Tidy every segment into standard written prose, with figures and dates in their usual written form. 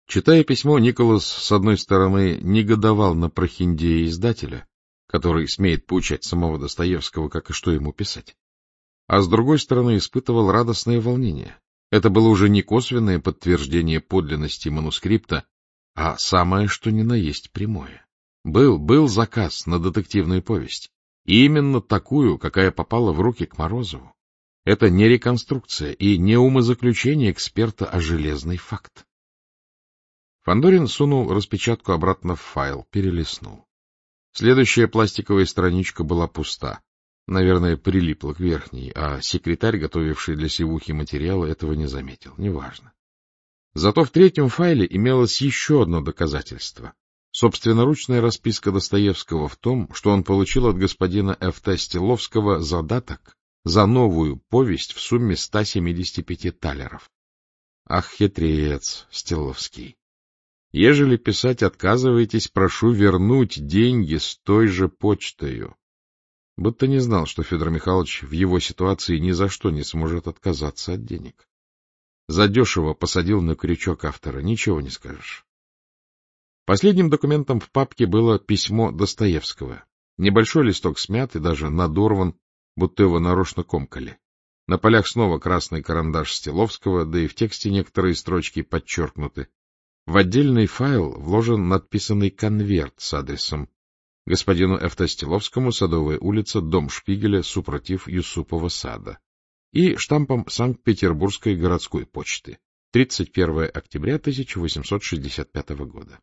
Читая письмо, Николас, с одной стороны, негодовал на прохиндея издателя, который смеет поучать самого Достоевского, как и что ему писать, а с другой стороны, испытывал радостное волнение. Это было уже не косвенное подтверждение подлинности манускрипта, а самое что ни на есть прямое. Был заказ на детективную повесть, и именно такую, какая попала в руки к Морозову. Это не реконструкция и не умозаключение эксперта, а железный факт. Фандорин сунул распечатку обратно в файл, перелистнул. Следующая пластиковая страничка была пуста. Наверное, прилипла к верхней, а секретарь, готовивший для севухи материалы, этого не заметил. Неважно. Зато в третьем файле имелось еще одно доказательство. Собственноручная расписка Достоевского в том, что он получил от господина Ф.Т. Стеловского задаток за новую повесть в сумме 175 талеров. Ах, хитрец Стеловский! Ежели писать отказываетесь, прошу вернуть деньги с той же почтою. Будто не знал, что Федор Михайлович в его ситуации ни за что не сможет отказаться от денег. Задешево посадил на крючок автора, ничего не скажешь. Последним документом в папке было письмо Достоевского. Небольшой листок смят и даже надорван, будто его нарочно комкали. На полях снова красный карандаш Стеловского, да и в тексте некоторые строчки подчеркнуты. В отдельный файл вложен надписанный конверт с адресом: господину Ф.Т. Стеловскому, Садовая улица, дом Шпигеля, супротив Юсупова сада, и штампом Санкт-Петербургской городской почты, 31 октября 1865 года.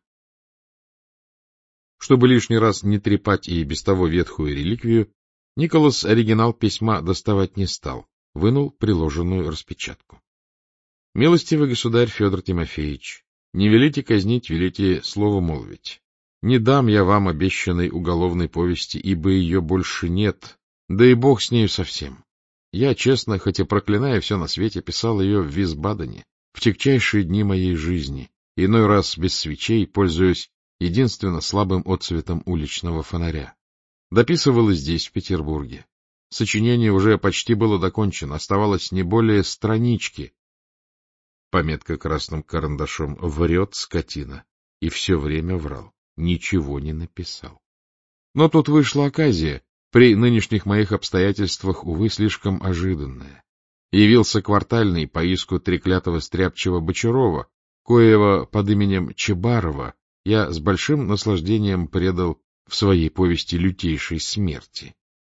Чтобы лишний раз не трепать и без того ветхую реликвию, Николас оригинал письма доставать не стал, вынул приложенную распечатку. Милостивый государь Федор Тимофеевич, не велите казнить, велите слово молвить. Не дам я вам обещанной уголовной повести, ибо ее больше нет, да и бог с нею совсем. Я, честно, хоть и проклиная все на свете, писал ее в Висбадене, в тягчайшие дни моей жизни, иной раз без свечей, пользуясь единственно слабым отсветом уличного фонаря. Дописывал и здесь, в Петербурге. Сочинение уже почти было докончено, оставалось не более странички. Пометка красным карандашом: «Врет скотина». И все время врал, ничего не написал. Но тут вышла оказия, при нынешних моих обстоятельствах, увы, слишком ожиданная. Явился квартальный по иску треклятого стряпчего Бочарова, коего под именем Чебарова я с большим наслаждением предал в своей повести лютейшей смерти.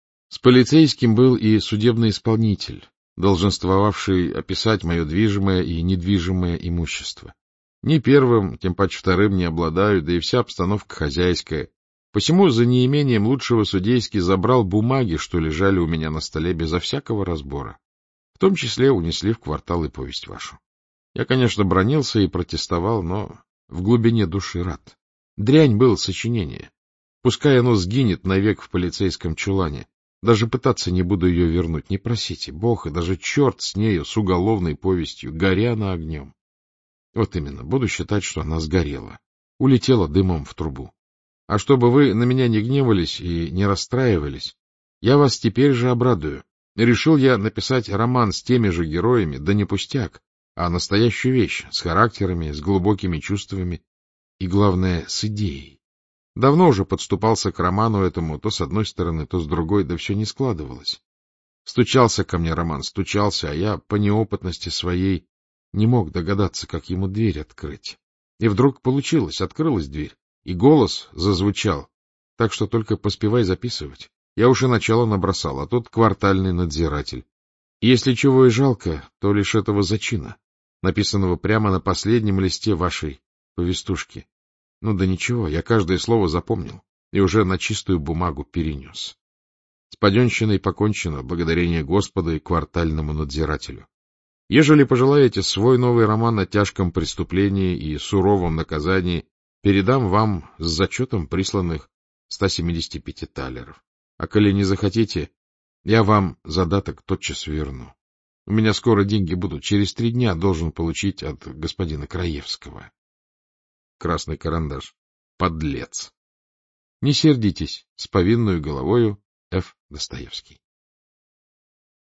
С полицейским был и судебный исполнитель, долженствовавший описать мое движимое и недвижимое имущество. Ни первым, тем паче вторым не обладаю, да и вся обстановка хозяйская. Посему за неимением лучшего судейский забрал бумаги, что лежали у меня на столе безо всякого разбора. В том числе унесли в квартал и повесть вашу. Я, конечно, бранился и протестовал, но в глубине души рад. Дрянь было сочинение. Пускай оно сгинет навек в полицейском чулане. Даже пытаться не буду ее вернуть, не просите. Бог и даже черт с нею, с уголовной повестью, горя на огнем. Вот именно, буду считать, что она сгорела, улетела дымом в трубу. А чтобы вы на меня не гневались и не расстраивались, я вас теперь же обрадую. Решил я написать роман с теми же героями, да не пустяк, а настоящую вещь, с характерами, с глубокими чувствами и, главное, с идеей. Давно уже подступался к роману этому, то с одной стороны, то с другой, да все не складывалось. Стучался ко мне роман, стучался, а я по неопытности своей не мог догадаться, как ему дверь открыть. И вдруг получилось, открылась дверь, и голос зазвучал, так что только поспевай записывать. Я уж и начало набросал, а тут квартальный надзиратель. И если чего и жалко, то лишь этого зачина, написанного прямо на последнем листе вашей повестушки. Ну да ничего, я каждое слово запомнил и уже на чистую бумагу перенес. С паденщиной покончено, благодарение Господа и квартальному надзирателю. Ежели пожелаете свой новый роман о тяжком преступлении и суровом наказании, передам вам с зачетом присланных 175 талеров. А коли не захотите, я вам задаток тотчас верну. У меня скоро деньги будут, через 3 дня должен получить от господина Краевского. Красный карандаш. Подлец. Не сердитесь, с повинную головою, Ф. Достоевский.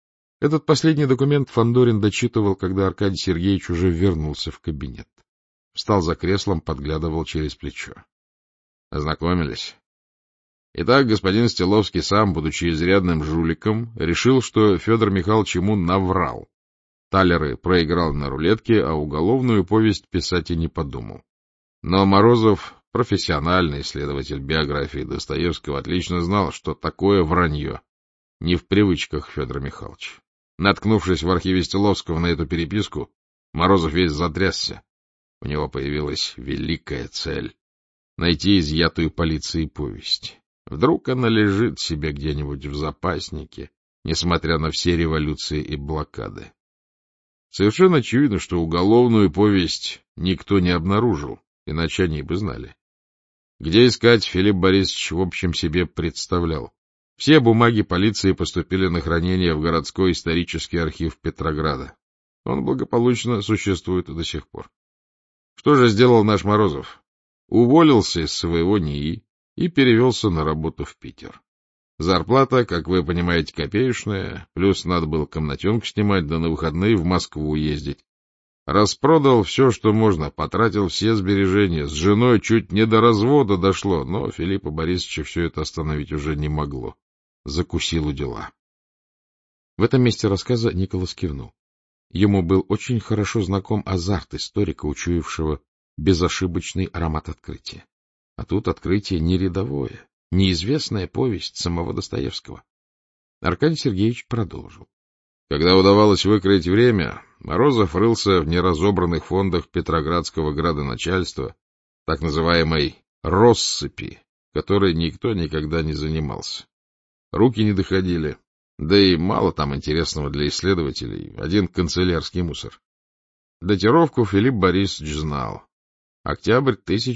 Этот последний документ Фандорин дочитывал, когда Аркадий Сергеевич уже вернулся в кабинет. встал за креслом, подглядывал через плечо. Ознакомились. Итак, господин Стеловский сам, будучи изрядным жуликом, решил, что Федор Михайлович ему наврал. Талеры проиграл на рулетке, а уголовную повесть писать и не подумал. Но Морозов, профессиональный исследователь биографии Достоевского, отлично знал, что такое вранье не в привычках Федора Михайловича. Наткнувшись в архиве Стеловского на эту переписку, Морозов весь затрясся. У него появилась великая цель — найти изъятую полицией повесть. Вдруг она лежит себе где-нибудь в запаснике, несмотря на все революции и блокады. Совершенно очевидно, что уголовную повесть никто не обнаружил, иначе они бы знали. Где искать, Филипп Борисович в общем себе представлял. Все бумаги полиции поступили на хранение в городской исторический архив Петрограда. Он благополучно существует до сих пор. Что же сделал наш Морозов? Уволился из своего НИИ и перевелся на работу в Питер. Зарплата, как вы понимаете, копеечная, плюс надо было комнатенку снимать, да на выходные в Москву ездить. Распродал все, что можно, потратил все сбережения, с женой чуть не до развода дошло, но Филиппа Борисовича все это остановить уже не могло. Закусил у дела. В этом месте рассказа Николас кивнул. Ему был очень хорошо знаком азарт историка, учуявшего безошибочный аромат открытия. А тут открытие не рядовое, неизвестная повесть самого Достоевского. Аркадий Сергеевич продолжил. Когда удавалось выкроить время, Морозов рылся в неразобранных фондах Петроградского градоначальства, так называемой «россыпи», которой никто никогда не занимался. Руки не доходили, да и мало там интересного для исследователей, один канцелярский мусор. Датировку Филипп Борисович знал. Октябрь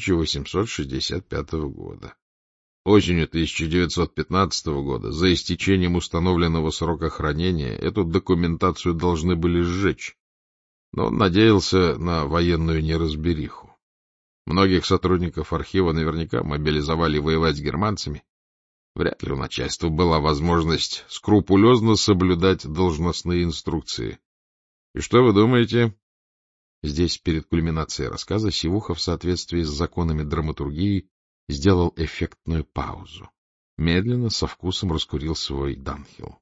1865 года. Осенью 1915 года, за истечением установленного срока хранения, эту документацию должны были сжечь, но он надеялся на военную неразбериху. Многих сотрудников архива наверняка мобилизовали воевать с германцами. Вряд ли у начальства была возможность скрупулезно соблюдать должностные инструкции. И что вы думаете? Здесь, перед кульминацией рассказа, Сивуха в соответствии с законами драматургии сделал эффектную паузу. Медленно, со вкусом раскурил свой Данхил.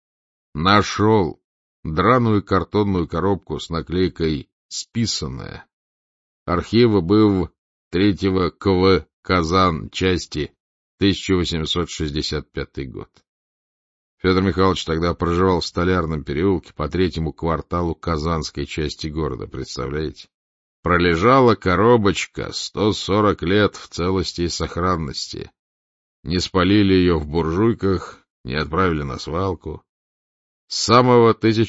Нашел драную картонную коробку с наклейкой «Списанная». Архива был 3-го КВ Казан части 1865 год. Федор Михайлович тогда проживал в Столярном переулке по 3-му кварталу Казанской части города, представляете? Пролежала коробочка 140 лет в целости и сохранности. Не спалили ее в буржуйках, не отправили на свалку. С самого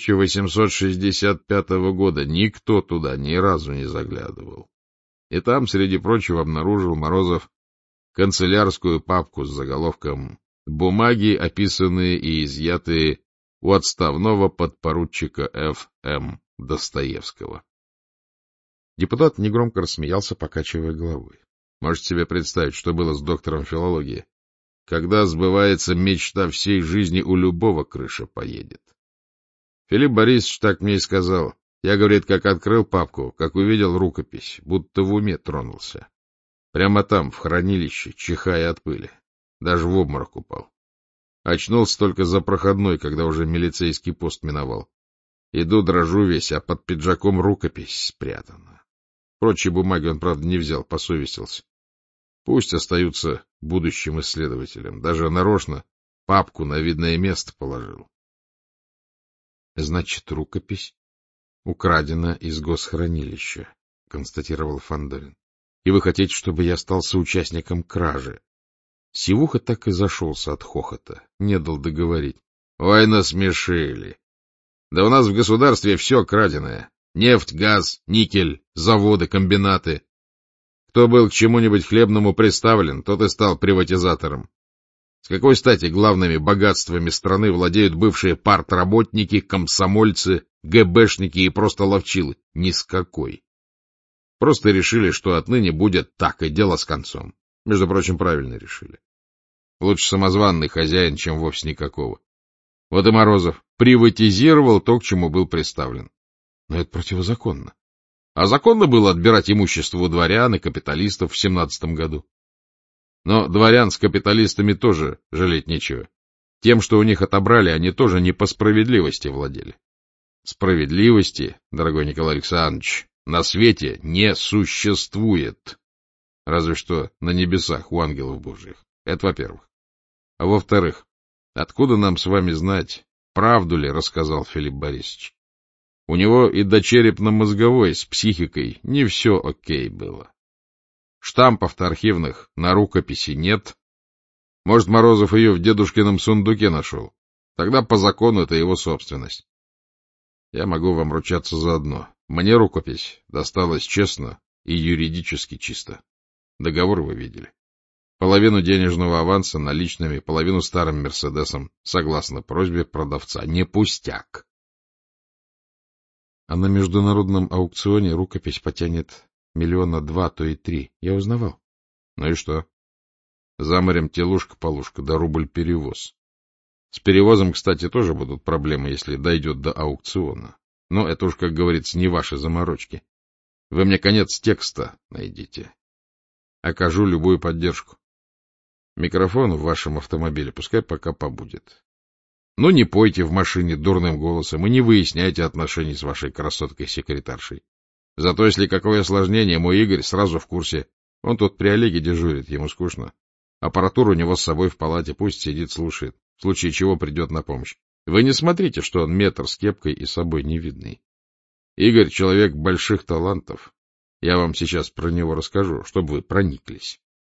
1865 года никто туда ни разу не заглядывал. И там, среди прочего, обнаружил Морозов канцелярскую папку с заголовком «Бумаги, описанные и изъятые у отставного подпоручика Ф.М. Достоевского». Депутат негромко рассмеялся, покачивая головой. Можете себе представить, что было с доктором филологии? Когда сбывается мечта всей жизни, у любого крыша поедет. Филипп Борисович так мне и сказал. Я, говорит, как открыл папку, как увидел рукопись, будто в уме тронулся. Прямо там, в хранилище, чихая от пыли. Даже в обморок упал. Очнулся только за проходной, когда уже милицейский пост миновал. Иду, дрожу весь, а под пиджаком рукопись спрятана. Прочие бумаги он, правда, не взял, посовестился. Пусть остаются будущим исследователем. Даже нарочно папку на видное место положил. — Значит, рукопись украдена из госхранилища, — констатировал Фандорин. — И вы хотите, чтобы я стал соучастником кражи? Сивуха так и зашелся от хохота, не дал договорить. — Ой, насмешили. Да у нас в государстве все краденое. Нефть, газ, никель, заводы, комбинаты. Кто был к чему-нибудь хлебному приставлен, тот и стал приватизатором. С какой стати главными богатствами страны владеют бывшие партработники, комсомольцы, ГБшники и просто ловчилы? Ни с какой. Просто решили, что отныне будет так, и дело с концом. Между прочим, правильно решили. Лучше самозванный хозяин, чем вовсе никакого. Вот и Морозов приватизировал то, к чему был приставлен. Но это противозаконно. А законно было отбирать имущество у дворян и капиталистов в 17 году. Но дворян с капиталистами тоже жалеть нечего. Тем, что у них отобрали, они тоже не по справедливости владели. Справедливости, дорогой Николай Александрович, на свете не существует. Разве что на небесах у ангелов божьих. Это во-первых. А во-вторых, откуда нам с вами знать, правду ли рассказал Филипп Борисович? У него и до черепно-мозговой с психикой не все окей было. Штампов-то архивных на рукописи нет. Может, Морозов ее в дедушкином сундуке нашел. Тогда по закону это его собственность. Я могу вам ручаться за одно. Мне рукопись досталась честно и юридически чисто. Договор вы видели. Половину денежного аванса наличными, половину старым «Мерседесом», согласно просьбе продавца. Не пустяк. А на международном аукционе рукопись потянет 1,2 миллиона, то и 3. Я узнавал. Ну и что? За морем телушка-полушка, да рубль-перевоз. С перевозом, кстати, тоже будут проблемы, если дойдет до аукциона. Но это уж, как говорится, не ваши заморочки. Вы мне конец текста найдите. Окажу любую поддержку. Микрофон в вашем автомобиле пускай пока побудет. Ну, не пойте в машине дурным голосом и не выясняйте отношений с вашей красоткой-секретаршей. Зато, если какое осложнение, мой Игорь сразу в курсе. Он тут при Олеге дежурит, ему скучно. Аппаратура у него с собой в палате, пусть сидит, слушает. В случае чего придет на помощь. Вы не смотрите, что он метр с кепкой и собой невидный. Игорь — человек больших талантов. Я вам сейчас про него расскажу, чтобы вы прониклись.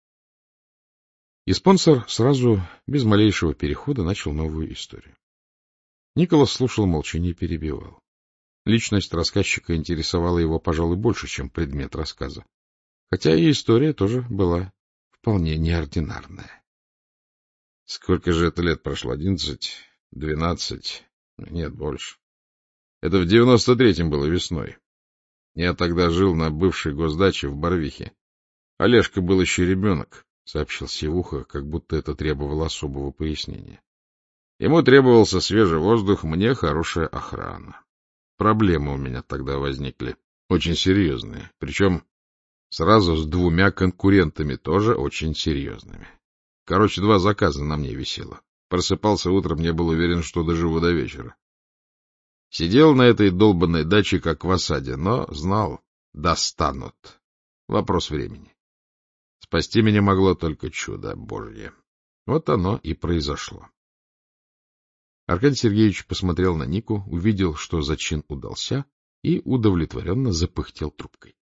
И спонсор сразу, без малейшего перехода, начал новую историю. Николас слушал молча, не перебивал. Личность рассказчика интересовала его, пожалуй, больше, чем предмет рассказа. Хотя и история тоже была вполне неординарная. Сколько же это лет прошло? 11, 12? Нет, больше. Это в 93-м было весной. Я тогда жил на бывшей госдаче в Барвихе. Олежка был еще ребенок, — сообщил Сивуха, как будто это требовало особого пояснения. Ему требовался свежий воздух, мне хорошая охрана. Проблемы у меня тогда возникли, очень серьезные, причем сразу с 2 конкурентами, тоже очень серьезными. Короче, 2 заказа на мне висело. Просыпался утром, не был уверен, что доживу до вечера. Сидел на этой долбанной даче, как в осаде, но знал, достанут. Вопрос времени. Спасти меня могло только чудо Божье. Вот оно и произошло. Аркадий Сергеевич посмотрел на Нику, увидел, что зачин удался, и удовлетворенно запыхтел трубкой.